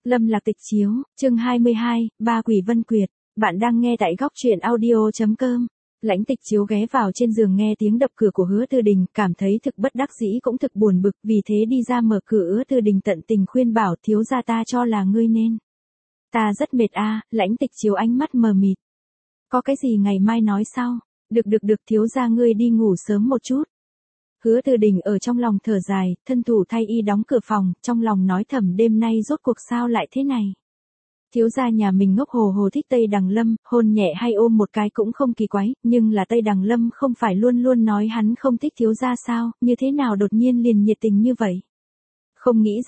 Lâm Lạc Tịch chiếu, chương 22, Ba Quỷ Vân Quyệt. Bạn đang nghe tại góc truyện audio.com. Lãnh Tịch chiếu ghé vào trên giường nghe tiếng đập cửa của Hứa Tư Đình, cảm thấy thực bất đắc dĩ cũng thực buồn bực, vì thế đi ra mở cửa. Hứa Tư Đình tận tình khuyên bảo, thiếu gia ta cho là ngươi nên. Ta rất mệt a. Lãnh Tịch chiếu ánh mắt mờ mịt. Có cái gì ngày mai nói sau. Được, thiếu gia ngươi đi ngủ sớm một chút. Hứa Tư Đình ở trong lòng thở dài, thân thủ thay y đóng cửa phòng, trong lòng nói thầm đêm nay rốt cuộc sao lại thế này. Thiếu gia nhà mình ngốc hồ hồ thích Tây Đằng Lâm, hôn nhẹ hay ôm một cái cũng không kỳ quái, nhưng là Tây Đằng Lâm không phải luôn luôn nói hắn không thích thiếu gia sao, như thế nào đột nhiên liền nhiệt tình như vậy. Không nghĩ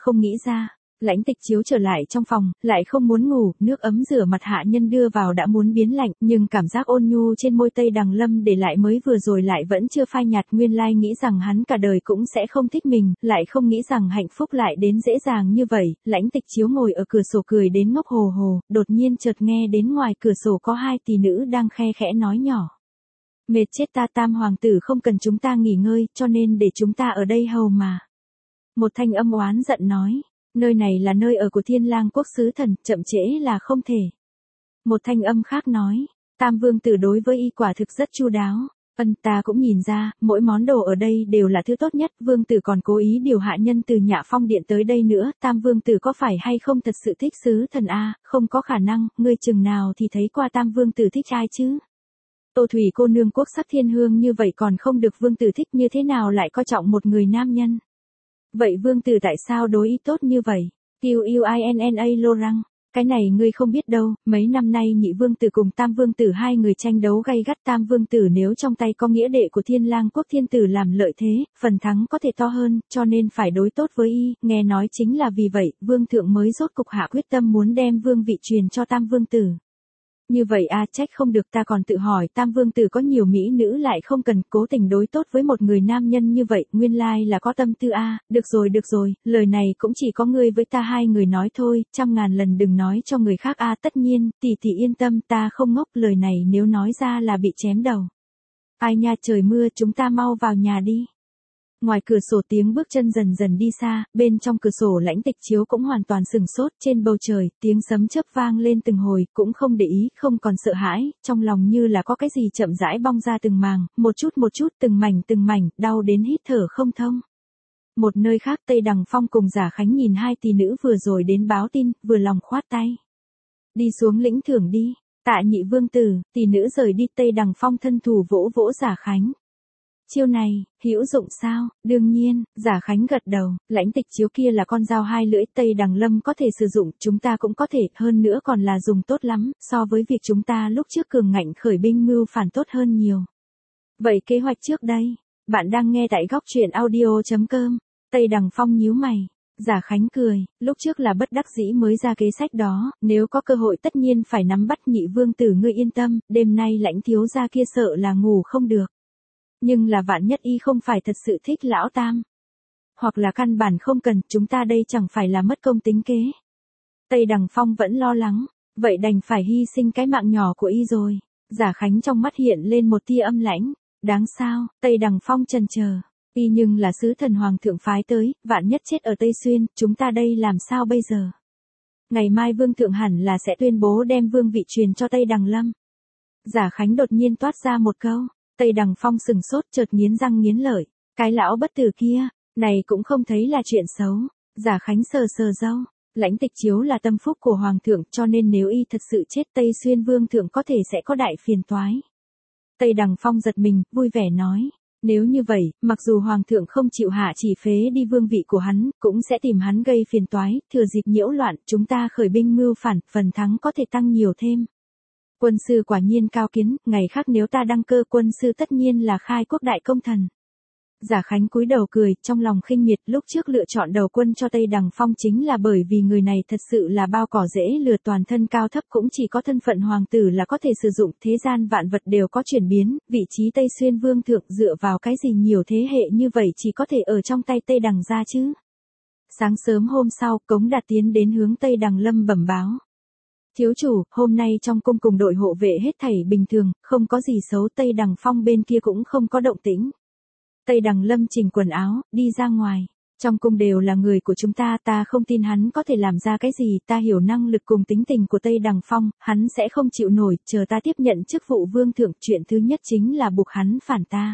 ra. Lãnh Tịch chiếu trở lại trong phòng, lại không muốn ngủ, nước ấm rửa mặt hạ nhân đưa vào đã muốn biến lạnh, nhưng cảm giác ôn nhu trên môi Tây Đằng Lâm để lại mới vừa rồi lại vẫn chưa phai nhạt. Nguyên lai nghĩ rằng hắn cả đời cũng sẽ không thích mình, lại không nghĩ rằng hạnh phúc lại đến dễ dàng như vậy. Lãnh Tịch chiếu ngồi ở cửa sổ cười đến ngốc hồ hồ, đột nhiên chợt nghe đến ngoài cửa sổ có hai tỷ nữ đang khe khẽ nói nhỏ. Mệt chết ta, Tam hoàng tử không cần chúng ta nghỉ ngơi, cho nên để chúng ta ở đây hầu mà. Một thanh âm oán giận nói. Nơi này là nơi ở của Thiên Lang quốc sứ thần, chậm trễ là không thể. Một thanh âm khác nói, Tam vương tử đối với y quả thực rất chu đáo. Ta cũng nhìn ra, mỗi món đồ ở đây đều là thứ tốt nhất, vương tử còn cố ý điều hạ nhân từ Nhạ Phong điện tới đây nữa. Tam vương tử có phải hay không thật sự thích sứ thần a? Không có khả năng, ngươi chừng nào thì thấy qua Tam vương tử thích ai chứ? Tô Thủy cô nương quốc sắc thiên hương như vậy còn không được vương tử thích, như thế nào lại coi trọng một người nam nhân? Vậy vương tử tại sao đối ý tốt như vậy? QUINNA Lorang, cái này ngươi không biết đâu, mấy năm nay nhị vương tử cùng tam vương tử hai người tranh đấu gay gắt. Tam vương tử nếu trong tay có nghĩa đệ của Thiên Lang quốc thiên tử làm lợi thế, phần thắng có thể to hơn, cho nên phải đối tốt với y. Nghe nói chính là vì vậy, vương thượng mới rốt cục hạ quyết tâm muốn đem vương vị truyền cho tam vương tử. Như vậy trách không được, ta còn tự hỏi Tam vương tử có nhiều mỹ nữ lại không cần cố tình đối tốt với một người nam nhân như vậy, nguyên lai là có tâm tư a. Được rồi, lời này cũng chỉ có ngươi với ta hai người nói thôi, trăm ngàn lần đừng nói cho người khác tất nhiên, tỷ tỷ yên tâm, ta không ngốc, lời này nếu nói ra là bị chém đầu. Ai nha, trời mưa, chúng ta mau vào nhà đi. Ngoài cửa sổ tiếng bước chân dần dần đi xa, bên trong cửa sổ Lãnh Tịch chiếu cũng hoàn toàn sừng sốt. Trên bầu trời, tiếng sấm chớp vang lên từng hồi, cũng không để ý, không còn sợ hãi, trong lòng như là có cái gì chậm rãi bong ra từng màng, một chút, từng mảnh, đau đến hít thở không thông. Một nơi khác, Tây Đằng Phong cùng Giả Khánh nhìn hai tỷ nữ vừa rồi đến báo tin, vừa lòng khoát tay. Đi xuống lĩnh thưởng đi, tạ nhị vương tử. Tỷ nữ rời đi, Tây Đằng Phong thân thủ vỗ vỗ Giả Khánh. Chiêu này, hữu dụng sao? Đương nhiên, Giả Khánh gật đầu. Lãnh Tịch chiếu kia là con dao hai lưỡi, Tây Đằng Lâm có thể sử dụng, chúng ta cũng có thể, hơn nữa còn là dùng tốt lắm, so với việc chúng ta lúc trước cường ngạnh khởi binh mưu phản tốt hơn nhiều. Vậy kế hoạch trước đây, bạn đang nghe tại góc truyện audio.com. Tây Đằng Phong nhíu mày. Giả Khánh cười, lúc trước là bất đắc dĩ mới ra kế sách đó, nếu có cơ hội tất nhiên phải nắm bắt. Nhị vương tử ngươi yên tâm, đêm nay Lãnh thiếu gia kia sợ là ngủ không được. Nhưng là vạn nhất y không phải thật sự thích lão Tam. Hoặc là căn bản không cần, chúng ta đây chẳng phải là mất công tính kế. Tây Đằng Phong vẫn lo lắng, vậy đành phải hy sinh cái mạng nhỏ của y rồi. Giả Khánh trong mắt hiện lên một tia âm lãnh. Đáng sao? Tây Đằng Phong chần chờ. Y nhưng là sứ thần hoàng thượng phái tới, vạn nhất chết ở Tây Xuyên, chúng ta đây làm sao bây giờ? Ngày mai vương thượng hẳn là sẽ tuyên bố đem vương vị truyền cho Tây Đằng Lâm. Giả Khánh đột nhiên toát ra một câu. Tây Đằng Phong sừng sốt, chợt nghiến răng nghiến lợi. Cái lão bất tử kia, này cũng không thấy là chuyện xấu. Giả Khánh sờ râu. Lãnh Tịch chiếu là tâm phúc của hoàng thượng, cho nên nếu y thật sự chết Tây Xuyên vương thượng có thể sẽ có đại phiền toái. Tây Đằng Phong giật mình, vui vẻ nói. Nếu như vậy, mặc dù hoàng thượng không chịu hạ chỉ phế đi vương vị của hắn, cũng sẽ tìm hắn gây phiền toái, thừa dịp nhiễu loạn, chúng ta khởi binh mưu phản, phần thắng có thể tăng nhiều thêm. Quân sư quả nhiên cao kiến, ngày khác nếu ta đăng cơ, quân sư tất nhiên là khai quốc đại công thần. Giả Khánh cúi đầu cười, trong lòng khinh miệt, lúc trước lựa chọn đầu quân cho Tây Đằng Phong chính là bởi vì người này thật sự là bao cỏ dễ lừa, toàn thân cao thấp cũng chỉ có thân phận hoàng tử là có thể sử dụng, thế gian vạn vật đều có chuyển biến, vị trí Tây Xuyên vương thượng dựa vào cái gì nhiều thế hệ như vậy chỉ có thể ở trong tay Tây Đằng gia chứ. Sáng sớm hôm sau, Cống Đạt tiến đến hướng Tây Đằng Lâm bẩm báo. Thiếu chủ, hôm nay trong cung cùng đội hộ vệ hết thảy bình thường, không có gì xấu. Tây Đằng Phong bên kia cũng không có động tĩnh. Tây Đằng Lâm chỉnh quần áo, đi ra ngoài. Trong cung đều là người của chúng ta không tin hắn có thể làm ra cái gì, ta hiểu năng lực cùng tính tình của Tây Đằng Phong, hắn sẽ không chịu nổi, chờ ta tiếp nhận chức vụ vương thượng, chuyện thứ nhất chính là buộc hắn phản ta.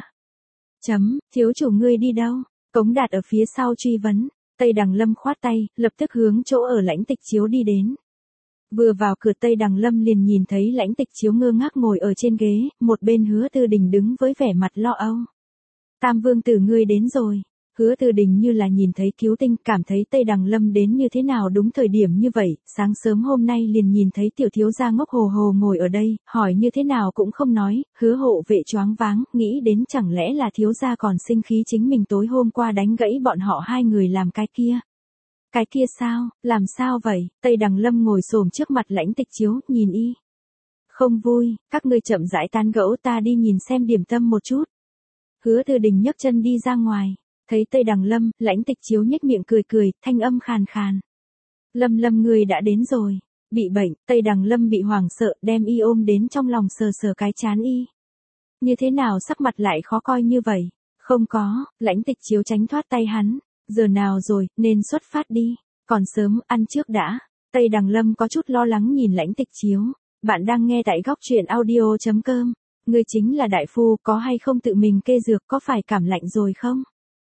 Thiếu chủ ngươi đi đâu? Cống Đạt ở phía sau truy vấn, Tây Đằng Lâm khoát tay, lập tức hướng chỗ ở Lãnh Tịch Chiếu đi đến. Vừa vào cửa Tây Đằng Lâm liền nhìn thấy Lãnh Tịch Chiếu ngơ ngác ngồi ở trên ghế, một bên Hứa Tư Đình đứng với vẻ mặt lo âu. Tam vương tử ngươi đến rồi. Hứa Tư Đình như là nhìn thấy cứu tinh, cảm thấy Tây Đằng Lâm đến như thế nào đúng thời điểm như vậy, sáng sớm hôm nay liền nhìn thấy tiểu thiếu gia ngốc hồ hồ ngồi ở đây, hỏi như thế nào cũng không nói, Hứa hộ vệ choáng váng, nghĩ đến chẳng lẽ là thiếu gia còn sinh khí chính mình tối hôm qua đánh gãy bọn họ hai người làm cái kia. Cái kia sao, làm sao vậy? Tây Đằng Lâm ngồi xổm trước mặt Lãnh Tịch Chiếu, nhìn y. Không vui, các ngươi chậm rãi tán gẫu, ta đi nhìn xem điểm tâm một chút. Hứa Tư Đình nhấc chân đi ra ngoài. Thấy Tây Đằng Lâm, Lãnh Tịch Chiếu nhếch miệng cười, thanh âm khàn khàn. Lâm ngươi đã đến rồi. Bị bệnh, Tây Đằng Lâm bị hoảng sợ, đem y ôm đến trong lòng sờ sờ cái chán y. Như thế nào sắc mặt lại khó coi như vậy? Không có, Lãnh Tịch Chiếu tránh thoát tay hắn. Giờ nào rồi, nên xuất phát đi. Còn sớm, ăn trước đã. Tây Đằng Lâm có chút lo lắng nhìn Lãnh Tịch Chiếu. Bạn đang nghe tại góc truyện audio.com. Ngươi chính là đại phu, có hay không tự mình kê dược, có phải cảm lạnh rồi không?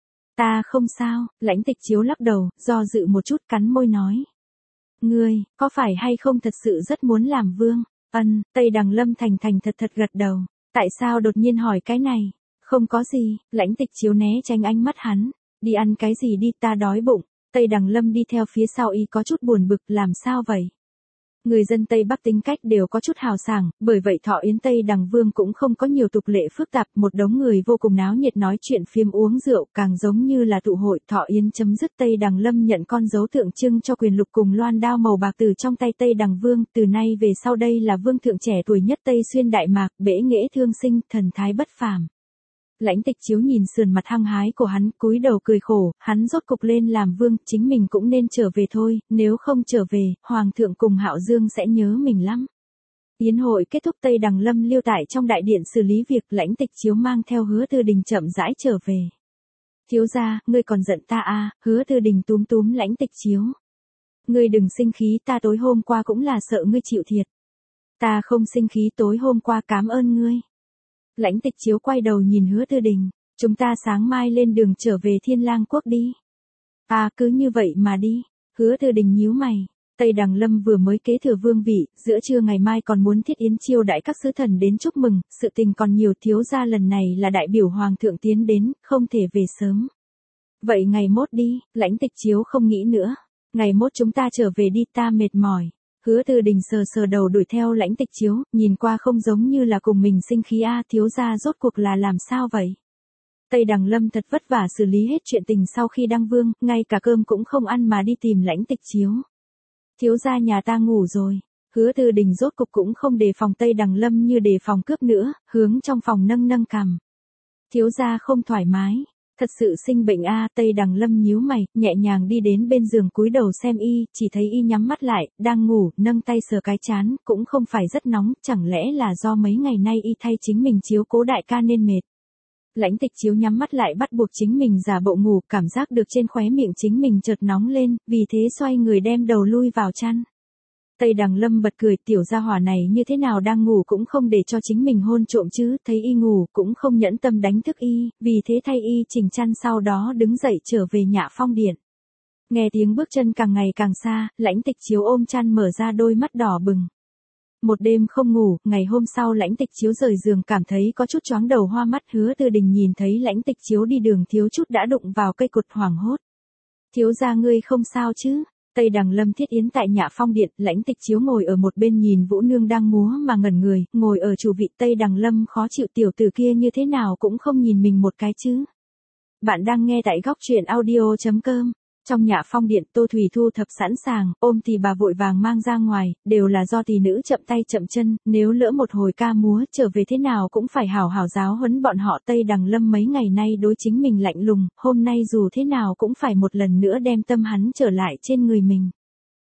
Ta không sao, Lãnh Tịch Chiếu lắc đầu, do dự một chút cắn môi nói. Ngươi, có phải hay không thật sự rất muốn làm vương? Tây Đằng Lâm thành thật gật đầu. Tại sao đột nhiên hỏi cái này? Không có gì, Lãnh Tịch Chiếu né tránh ánh mắt hắn. Đi ăn cái gì đi, ta đói bụng. Tây Đằng Lâm đi theo phía sau y có chút buồn bực, làm sao vậy? Người dân Tây Bắc tính cách đều có chút hào sảng, bởi vậy thọ yến Tây Đằng Vương cũng không có nhiều tục lệ phức tạp, một đống người vô cùng náo nhiệt nói chuyện phiếm uống rượu, càng giống như là tụ hội. Thọ yến chấm dứt, Tây Đằng Lâm nhận con dấu tượng trưng cho quyền lục cùng loan đao màu bạc từ trong tay Tây Đằng Vương, từ nay về sau đây là vương thượng trẻ tuổi nhất Tây Xuyên Đại Mạc, bể nghệ thương sinh, thần thái bất phàm. Lãnh Tịch Chiếu nhìn sườn mặt hăng hái của hắn, cúi đầu cười khổ, hắn rốt cục lên làm vương, chính mình cũng nên trở về thôi, nếu không trở về, Hoàng thượng cùng Hạo Dương sẽ nhớ mình lắm. Yến hội kết thúc, Tây Đằng Lâm lưu tại trong đại điện xử lý việc, Lãnh Tịch Chiếu mang theo Hứa Tư Đình chậm rãi trở về. Thiếu gia, ngươi còn giận ta à? Hứa Tư Đình túm Lãnh Tịch Chiếu. Ngươi đừng sinh khí, ta tối hôm qua cũng là sợ ngươi chịu thiệt. Ta không sinh khí, tối hôm qua cảm ơn ngươi. Lãnh Tịch Chiếu quay đầu nhìn Hứa Tư Đình, chúng ta sáng mai lên đường trở về Thiên Lang Quốc đi. À, cứ như vậy mà đi. Hứa Tư Đình nhíu mày. Tây Đằng Lâm vừa mới kế thừa vương vị, giữa trưa ngày mai còn muốn thiết yến chiêu đãi các sứ thần đến chúc mừng, sự tình còn nhiều, thiếu gia lần này là đại biểu hoàng thượng tiến đến, không thể về sớm. Vậy ngày mốt đi, Lãnh Tịch Chiếu không nghĩ nữa. Ngày mốt chúng ta trở về đi, ta mệt mỏi. Hứa Tư Đình sờ đầu đuổi theo Lãnh Tịch Chiếu, nhìn qua không giống như là cùng mình sinh khí a, thiếu gia rốt cuộc là làm sao vậy? Tây Đằng Lâm thật vất vả xử lý hết chuyện tình sau khi đăng vương, ngay cả cơm cũng không ăn mà đi tìm Lãnh Tịch Chiếu. Thiếu gia nhà ta ngủ rồi. Hứa Tư Đình rốt cục cũng không đề phòng Tây Đằng Lâm như đề phòng cướp nữa, hướng trong phòng nâng cằm. Thiếu gia không thoải mái. Thật sự sinh bệnh a, Tây Đằng Lâm nhíu mày, nhẹ nhàng đi đến bên giường cúi đầu xem y, chỉ thấy y nhắm mắt lại, đang ngủ, nâng tay sờ cái chán, cũng không phải rất nóng, chẳng lẽ là do mấy ngày nay y thay chính mình chiếu cố đại ca nên mệt. Lãnh Tịch Chiếu nhắm mắt lại bắt buộc chính mình giả bộ ngủ, cảm giác được trên khóe miệng chính mình chợt nóng lên, vì thế xoay người đem đầu lui vào chăn. Tây Đằng Lâm bật cười, tiểu gia hỏa này như thế nào đang ngủ cũng không để cho chính mình hôn trộm chứ, thấy y ngủ cũng không nhẫn tâm đánh thức y, vì thế thay y chỉnh chăn sau đó đứng dậy trở về Nhạ Phong điện. Nghe tiếng bước chân càng ngày càng xa, Lãnh Tịch Chiếu ôm chăn mở ra đôi mắt đỏ bừng. Một đêm không ngủ, ngày hôm sau Lãnh Tịch Chiếu rời giường cảm thấy có chút choáng đầu hoa mắt. Hứa Tư Đình nhìn thấy Lãnh Tịch Chiếu đi đường thiếu chút đã đụng vào cây cột, hoảng hốt. Thiếu gia ngươi không sao chứ? Tây Đằng Lâm thiết yến tại Nhạ Phong điện, Lãnh Tịch Chiếu ngồi ở một bên nhìn Vũ Nương đang múa mà ngẩn người, ngồi ở chủ vị. Tây Đằng Lâm khó chịu, tiểu tử kia như thế nào cũng không nhìn mình một cái chứ. Bạn đang nghe tại góc truyện audio.com. Trong Nhạ Phong điện, Tô Thủy thu thập sẵn sàng, ôm thì bà vội vàng mang ra ngoài, đều là do tỷ nữ chậm tay chậm chân, nếu lỡ một hồi ca múa trở về thế nào cũng phải hảo hảo giáo huấn bọn họ. Tây Đằng Lâm mấy ngày nay đối chính mình lạnh lùng, hôm nay dù thế nào cũng phải một lần nữa đem tâm hắn trở lại trên người mình.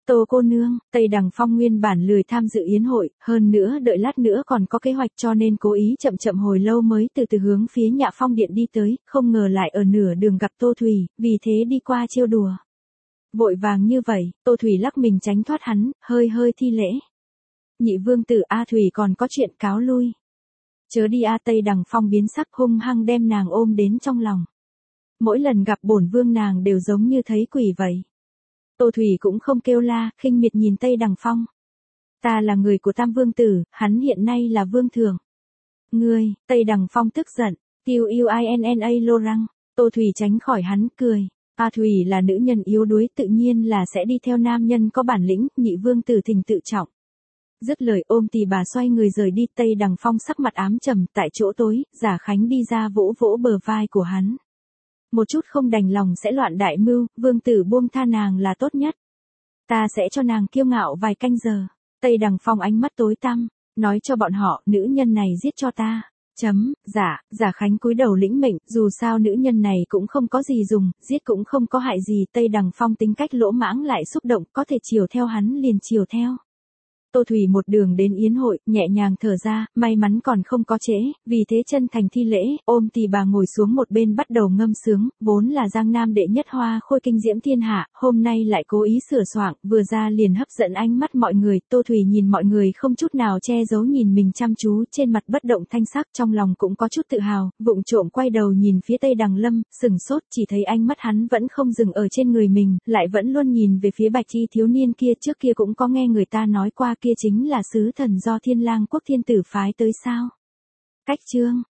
Tô cô nương, Tây Đằng Phong nguyên bản lười tham dự yến hội, hơn nữa đợi lát nữa còn có kế hoạch cho nên cố ý chậm chậm hồi lâu mới từ từ hướng phía Nhạ Phong điện đi tới, không ngờ lại ở nửa đường gặp Tô Thủy, vì thế đi qua trêu đùa. Vội vàng như vậy, Tô Thủy lắc mình tránh thoát hắn, hơi hơi thi lễ. Nhị vương tử A Thủy còn có chuyện cáo lui. Chớ đi A. Tây Đằng Phong biến sắc hung hăng đem nàng ôm đến trong lòng. Mỗi lần gặp bổn vương nàng đều giống như thấy quỷ vậy. Tô Thủy cũng không kêu la, khinh miệt nhìn Tây Đằng Phong. Ta là người của Tam Vương Tử, hắn hiện nay là vương thượng. Ngươi, Tây Đằng Phong tức giận, tiêu yêu inna lô răng. Tô Thủy tránh khỏi hắn, cười. A Thủy là nữ nhân yếu đuối tự nhiên là sẽ đi theo nam nhân có bản lĩnh, nhị vương tử thình tự trọng. Dứt lời ôm tỳ bà xoay người rời đi. Tây Đằng Phong sắc mặt ám trầm, tại chỗ tối, Giả Khánh đi ra vỗ vỗ bờ vai của hắn. Một chút không đành lòng sẽ loạn đại mưu, vương tử buông tha nàng là tốt nhất. Ta sẽ cho nàng kiêu ngạo vài canh giờ. Tây Đằng Phong ánh mắt tối tăm, nói cho bọn họ, nữ nhân này giết cho ta. Giả Khánh cúi đầu lĩnh mệnh, dù sao nữ nhân này cũng không có gì dùng, giết cũng không có hại gì. Tây Đằng Phong tính cách lỗ mãng lại xúc động, có thể chiều theo hắn liền chiều theo. Tô Thủy một đường đến yến hội, nhẹ nhàng thở ra, may mắn còn không có trễ, vì thế chân thành thi lễ, ôm tỳ bà ngồi xuống một bên bắt đầu ngâm sướng, vốn là Giang Nam đệ nhất hoa khôi kinh diễm thiên hạ, hôm nay lại cố ý sửa soạn, vừa ra liền hấp dẫn ánh mắt mọi người. Tô Thủy nhìn mọi người không chút nào che giấu nhìn mình chăm chú, trên mặt bất động thanh sắc, trong lòng cũng có chút tự hào, vụng trộm quay đầu nhìn phía Tây Đằng Lâm, sừng sốt, chỉ thấy ánh mắt hắn vẫn không dừng ở trên người mình, lại vẫn luôn nhìn về phía bạch y thiếu niên kia. Trước kia cũng có nghe người ta nói qua kia chính là sứ thần do Thiên Lang quốc thiên tử phái tới sao. Cách chương